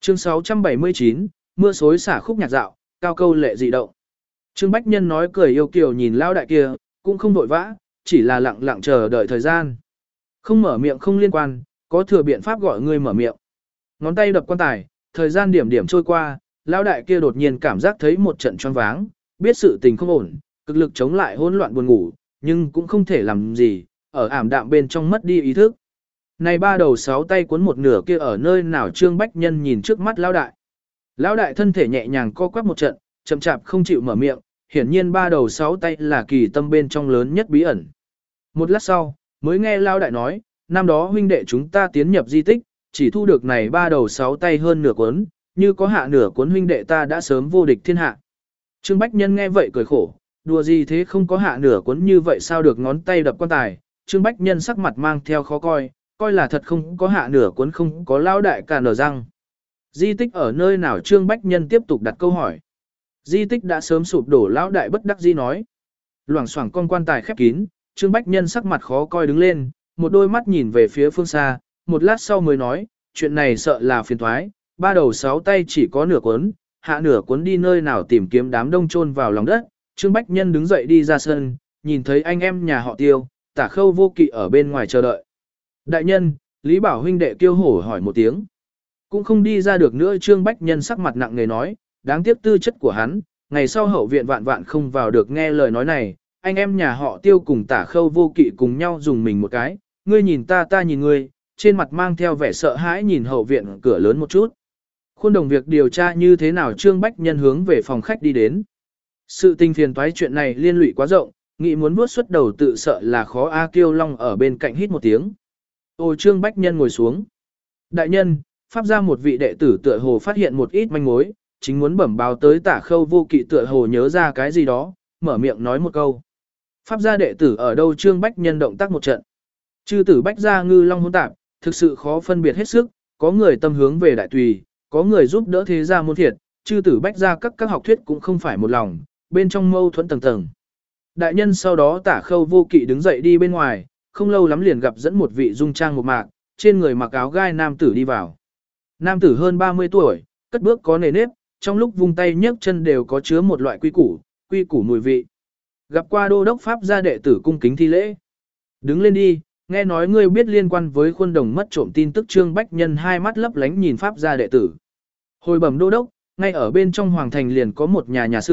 Chương 679, mưa xối xả khúc nhạc dạo, cao câu lệ dị động. Trương Bách Nhân nói cười yêu kiều nhìn lao đại kia, cũng không vội vã, chỉ là lặng lặng chờ đợi thời gian. Không mở miệng không liên quan, có thừa biện pháp gọi ngươi mở miệng. Ngón tay đập quan tài, thời gian điểm điểm trôi qua, lao đại kia đột nhiên cảm giác thấy một trận choáng váng, biết sự tình không ổn, cực lực chống lại hỗn loạn buồn ngủ, nhưng cũng không thể làm gì, ở ảm đạm bên trong mất đi ý thức. Này ba đầu sáu tay cuốn một nửa kia ở nơi nào Trương Bách Nhân nhìn trước mắt lão đại. Lão đại thân thể nhẹ nhàng co quắp một trận, chậm chạp không chịu mở miệng, hiển nhiên ba đầu sáu tay là kỳ tâm bên trong lớn nhất bí ẩn. Một lát sau, mới nghe lão đại nói, năm đó huynh đệ chúng ta tiến nhập di tích, chỉ thu được này ba đầu sáu tay hơn nửa cuốn, như có hạ nửa cuốn huynh đệ ta đã sớm vô địch thiên hạ. Trương Bách Nhân nghe vậy cười khổ, đùa gì thế không có hạ nửa cuốn như vậy sao được ngón tay đập quan tài, Trương Bách Nhân sắc mặt mang theo khó coi là thật không có hạ nửa cuốn không có lão đại cả nở răng. Di tích ở nơi nào Trương Bách Nhân tiếp tục đặt câu hỏi. Di tích đã sớm sụp đổ lão đại bất đắc dĩ nói. Loảng xoảng con quan tài khép kín, Trương Bách Nhân sắc mặt khó coi đứng lên, một đôi mắt nhìn về phía phương xa, một lát sau mới nói, chuyện này sợ là phiền thoái, ba đầu sáu tay chỉ có nửa cuốn, hạ nửa cuốn đi nơi nào tìm kiếm đám đông chôn vào lòng đất. Trương Bách Nhân đứng dậy đi ra sân, nhìn thấy anh em nhà họ Tiêu, Tả Khâu Vô Kỵ ở bên ngoài chờ đợi. Đại nhân, Lý Bảo huynh đệ Kiêu hổ hỏi một tiếng. Cũng không đi ra được nữa Trương Bách Nhân sắc mặt nặng nề nói, đáng tiếc tư chất của hắn, ngày sau hậu viện vạn vạn không vào được nghe lời nói này, anh em nhà họ Tiêu cùng Tả Khâu Vô Kỵ cùng nhau dùng mình một cái, ngươi nhìn ta ta nhìn ngươi, trên mặt mang theo vẻ sợ hãi nhìn hậu viện cửa lớn một chút. Khuôn đồng việc điều tra như thế nào Trương Bách Nhân hướng về phòng khách đi đến. Sự tình phiền toái chuyện này liên lụy quá rộng, nghĩ muốn vuốt xuất đầu tự sợ là khó A Kiêu Long ở bên cạnh hít một tiếng. Ôi Trương Bách Nhân ngồi xuống. Đại nhân, pháp ra một vị đệ tử tựa hồ phát hiện một ít manh mối, chính muốn bẩm báo tới Tả Khâu Vô Kỵ tựa hồ nhớ ra cái gì đó, mở miệng nói một câu. Pháp gia đệ tử ở đâu Trương Bách Nhân động tác một trận. Chư tử Bách gia ngư long hỗn tạp, thực sự khó phân biệt hết sức, có người tâm hướng về đại tùy, có người giúp đỡ thế gia môn thiệt, chư tử Bách gia các học thuyết cũng không phải một lòng, bên trong mâu thuẫn tầng tầng. Đại nhân sau đó Tả Khâu Vô Kỵ đứng dậy đi bên ngoài, không lâu lắm liền gặp dẫn một vị dung trang một mạc, trên người mặc áo gai nam tử đi vào. Nam tử hơn 30 tuổi, cất bước có nề nếp, trong lúc vung tay nhấc chân đều có chứa một loại quy củ mùi vị. Gặp qua đô đốc pháp gia đệ tử cung kính thi lễ. Đứng lên đi, nghe nói ngươi biết liên quan với khuôn đồng mất trộm tin tức Trương Bách Nhân hai mắt lấp lánh nhìn pháp gia đệ tử. Hồi bẩm đô đốc, ngay ở bên trong hoàng thành liền có một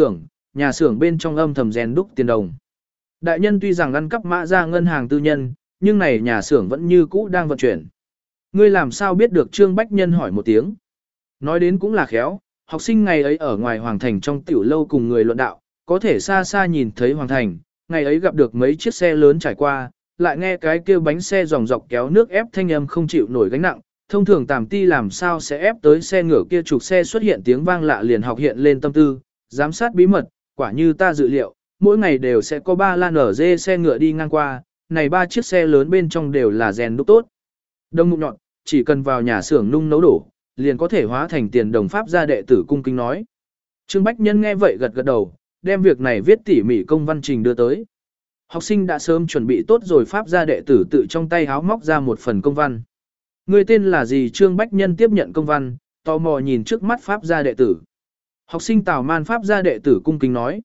nhà xưởng bên trong âm thầm rèn đúc tiền đồng. Đại nhân tuy rằng ăn cắp mã ra ngân hàng tư nhân, nhưng này nhà xưởng vẫn như cũ đang vận chuyển. Ngươi làm sao biết được Trương Bách Nhân hỏi một tiếng. Nói đến cũng là khéo, học sinh ngày ấy ở ngoài hoàng thành trong tiểu lâu cùng người luận đạo, có thể xa xa nhìn thấy hoàng thành, ngày ấy gặp được mấy chiếc xe lớn trải qua, lại nghe cái kêu bánh xe dòng dọc kéo nước ép thanh âm không chịu nổi gánh nặng, thông thường tàm ti làm sao sẽ ép tới xe ngựa kia trục xe xuất hiện tiếng vang lạ liền học hiện lên tâm tư, giám sát bí mật, quả như ta dự liệu, mỗi ngày đều sẽ có 3 lan ở dê xe ngựa đi ngang qua, này 3 chiếc xe lớn bên trong đều là rèn đúc tốt. Đông mục nhọn, chỉ cần vào nhà xưởng nung nấu đổ, liền có thể hóa thành tiền đồng pháp gia đệ tử cung kính nói. Trương Bách Nhân nghe vậy gật gật đầu, đem việc này viết tỉ mỉ công văn trình đưa tới. Học sinh đã sớm chuẩn bị tốt rồi pháp gia đệ tử tự trong tay háo móc ra một phần công văn. Người tên là gì Trương Bách Nhân tiếp nhận công văn, tò mò nhìn trước mắt pháp gia đệ tử. Học sinh Tào Man pháp gia đệ tử cung kính nói.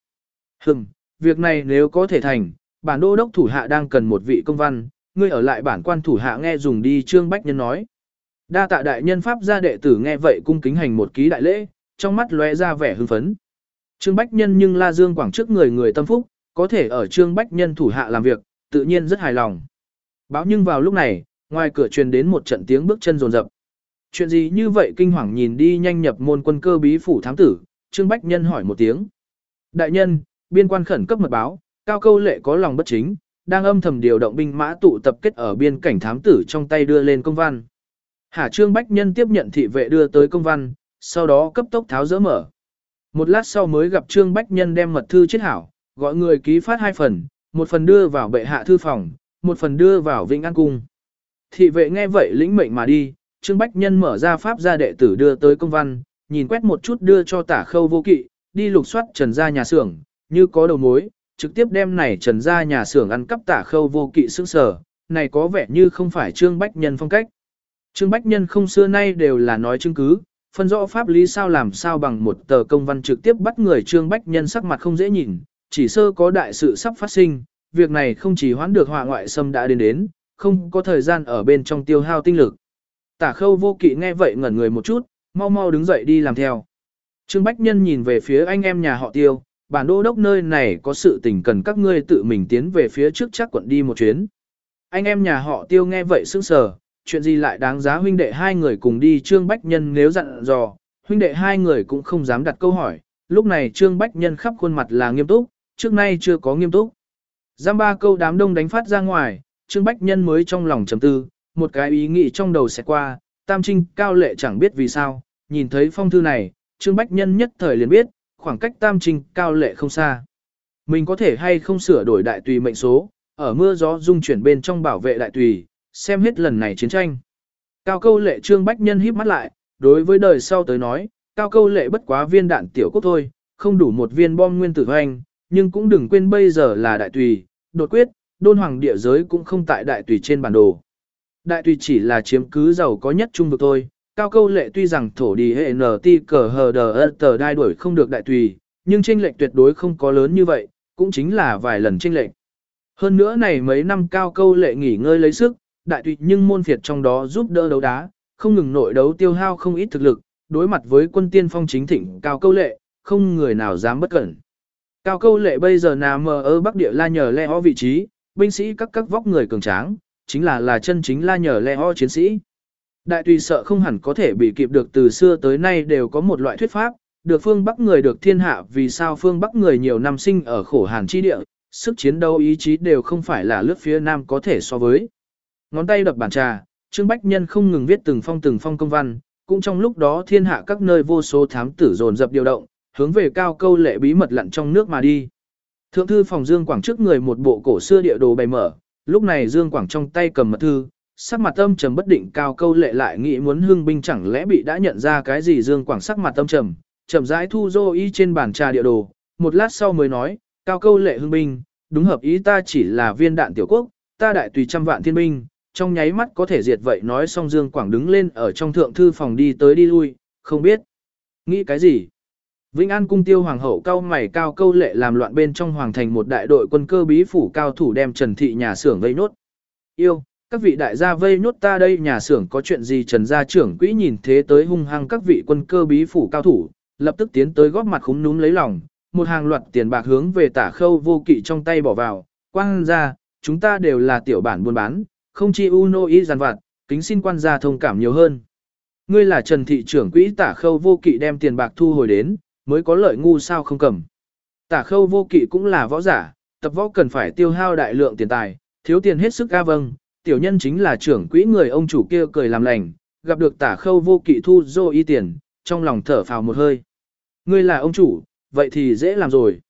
Việc này nếu có thể thành, bản đô đốc thủ hạ đang cần một vị công văn, ngươi ở lại bản quan thủ hạ nghe dùng đi Trương Bách Nhân nói. Đa tạ đại nhân pháp gia đệ tử nghe vậy cung kính hành một ký đại lễ, trong mắt lóe ra vẻ hưng phấn. Trương Bách Nhân nhưng La Dương Quảng trước người tâm phúc, có thể ở Trương Bách Nhân thủ hạ làm việc, tự nhiên rất hài lòng. Báo nhưng vào lúc này, ngoài cửa truyền đến một trận tiếng bước chân rồn rập. Chuyện gì như vậy kinh hoàng nhìn đi nhanh nhập môn quân cơ bí phủ thám tử, Trương Bách Nhân hỏi một tiếng. Đại nhân, biên quan khẩn cấp mật báo, Cao Câu Lệ có lòng bất chính, đang âm thầm điều động binh mã tụ tập kết ở biên cảnh thám tử trong tay đưa lên công văn. Trương Bách Nhân tiếp nhận thị vệ đưa tới công văn, sau đó cấp tốc tháo dỡ mở. Một lát sau mới gặp Trương Bách Nhân đem mật thư chiết hảo, gọi người ký phát 2 phần, một phần đưa vào bệ hạ thư phòng, một phần đưa vào Vĩnh An cung. Thị vệ nghe vậy lĩnh mệnh mà đi, Trương Bách Nhân mở ra pháp gia đệ tử đưa tới công văn, nhìn quét một chút đưa cho Tả Khâu Vô Kỵ, đi lục soát Trần gia nhà xưởng, như có đầu mối, trực tiếp đem này Trần gia nhà xưởng ăn cắp Tả Khâu Vô Kỵ sững sờ, này có vẻ như không phải Trương Bách Nhân phong cách. Trương Bách Nhân không xưa nay đều là nói chứng cứ, phân rõ pháp lý sao làm sao bằng một tờ công văn trực tiếp bắt người Trương Bách Nhân sắc mặt không dễ nhìn, chỉ sơ có đại sự sắp phát sinh, việc này không chỉ hoãn được họa ngoại xâm đã đến, không có thời gian ở bên trong tiêu hao tinh lực. Tả Khâu Vô Kỵ nghe vậy ngẩn người một chút, mau mau đứng dậy đi làm theo. Trương Bách Nhân nhìn về phía anh em nhà họ Tiêu, bản đô đốc nơi này có sự tình cần các ngươi tự mình tiến về phía trước chắc quận đi một chuyến. Anh em nhà họ Tiêu nghe vậy sững sờ, chuyện gì lại đáng giá huynh đệ hai người cùng đi. Trương Bách Nhân nếu dặn dò, huynh đệ hai người cũng không dám đặt câu hỏi, lúc này Trương Bách Nhân khắp khuôn mặt là nghiêm túc, trước nay chưa có nghiêm túc. Giam ba câu đám đông đánh phát ra ngoài, Trương Bách Nhân mới trong lòng trầm tư, một cái ý nghĩ trong đầu sẽ qua, Tam Trinh Cao Lệ chẳng biết vì sao, nhìn thấy phong thư này, Trương Bách Nhân nhất thời liền biết, khoảng cách Tam Trinh Cao Lệ không xa. Mình có thể hay không sửa đổi đại tùy mệnh số, ở mưa gió dung chuyển bên trong bảo vệ đại tùy, xem hết lần này chiến tranh. Cao Câu Lệ Trương Bách Nhân híp mắt lại, đối với đời sau tới nói, Cao Câu Lệ bất quá viên đạn tiểu quốc thôi, không đủ một viên bom nguyên tử hoành, nhưng cũng đừng quên bây giờ là đại tùy, đột quyết, đôn hoàng địa giới cũng không tại đại tùy trên bản đồ. Đại tùy chỉ là chiếm cứ giàu có nhất trung vực thôi, Cao Câu Lệ tuy rằng thổ đi hệ NT cờ hờ đờ tờ đai đuổi không được đại tùy, nhưng chênh lệch tuyệt đối không có lớn như vậy, cũng chính là vài lần chênh lệch. Hơn nữa này mấy năm Cao Câu Lệ nghỉ ngơi lấy sức, đại tùy nhưng môn phiệt trong đó giúp đỡ đấu đá, không ngừng nội đấu tiêu hao không ít thực lực, đối mặt với quân tiên phong chính thịnh Cao Câu Lệ, không người nào dám bất cẩn. Cao Câu Lệ bây giờ nằm ở Bắc Địa La Nhờ Le Ho vị trí, binh sĩ các vóc người cường tráng, chính là chân chính La Nhờ Le Ho chiến sĩ. Đại tùy sợ không hẳn có thể bị kịp được, từ xưa tới nay đều có một loại thuyết pháp, được phương Bắc người được thiên hạ, vì sao phương Bắc người nhiều năm sinh ở khổ hàn chi địa, sức chiến đấu ý chí đều không phải là lướt phía Nam có thể so với. Ngón tay đập bàn trà, Trương Bách Nhân không ngừng viết từng phong công văn, cũng trong lúc đó thiên hạ các nơi vô số thám tử dồn dập điều động, hướng về Cao Câu Lệ bí mật lặn trong nước mà đi. Thượng thư phòng Dương Quảng trước người một bộ cổ xưa địa đồ bày mở, lúc này Dương Quảng trong tay cầm mật thư, sắc mặt âm trầm bất định. Cao Câu Lệ lại nghĩ muốn hưng binh, chẳng lẽ bị đã nhận ra cái gì? Dương Quảng sắc mặt âm trầm, chậm rãi thu dô y trên bàn trà địa đồ, một lát sau mới nói, Cao Câu Lệ hưng binh, đúng hợp ý ta, chỉ là viên đạn tiểu quốc, ta đại tùy trăm vạn thiên binh, trong nháy mắt có thể diệt vậy. Nói xong Dương Quảng đứng lên ở trong thượng thư phòng đi tới đi lui, không biết nghĩ cái gì. Vĩnh An cung Tiêu hoàng hậu cao mày, Cao Câu Lệ làm loạn bên trong hoàng thành một đại đội quân cơ bí phủ cao thủ đem Trần thị nhà xưởng vây nốt. Yêu, các vị đại gia vây nốt ta đây nhà xưởng có chuyện gì? Trần gia trưởng quỹ nhìn thế tới hung hăng các vị quân cơ bí phủ cao thủ, lập tức tiến tới góp mặt khúm núm lấy lòng, một hàng loạt tiền bạc hướng về Tả Khâu Vô Kỵ trong tay bỏ vào. Quan gia, chúng ta đều là tiểu bản buôn bán, không chi uno ý giàn vặt, kính xin quan gia thông cảm nhiều hơn. Ngươi là Trần thị trưởng quỹ. Tả Khâu Vô Kỵ đem tiền bạc thu hồi đến, mới có lợi ngu sao không cầm. Tả Khâu Vô Kỵ cũng là võ giả, tập võ cần phải tiêu hao đại lượng tiền tài, thiếu tiền hết sức. Vâng, tiểu nhân chính là trưởng quỹ. Người ông chủ kia cười làm lành, gặp được Tả Khâu Vô Kỵ thu dô y tiền, trong lòng thở phào một hơi. Ngươi là ông chủ, vậy thì dễ làm rồi.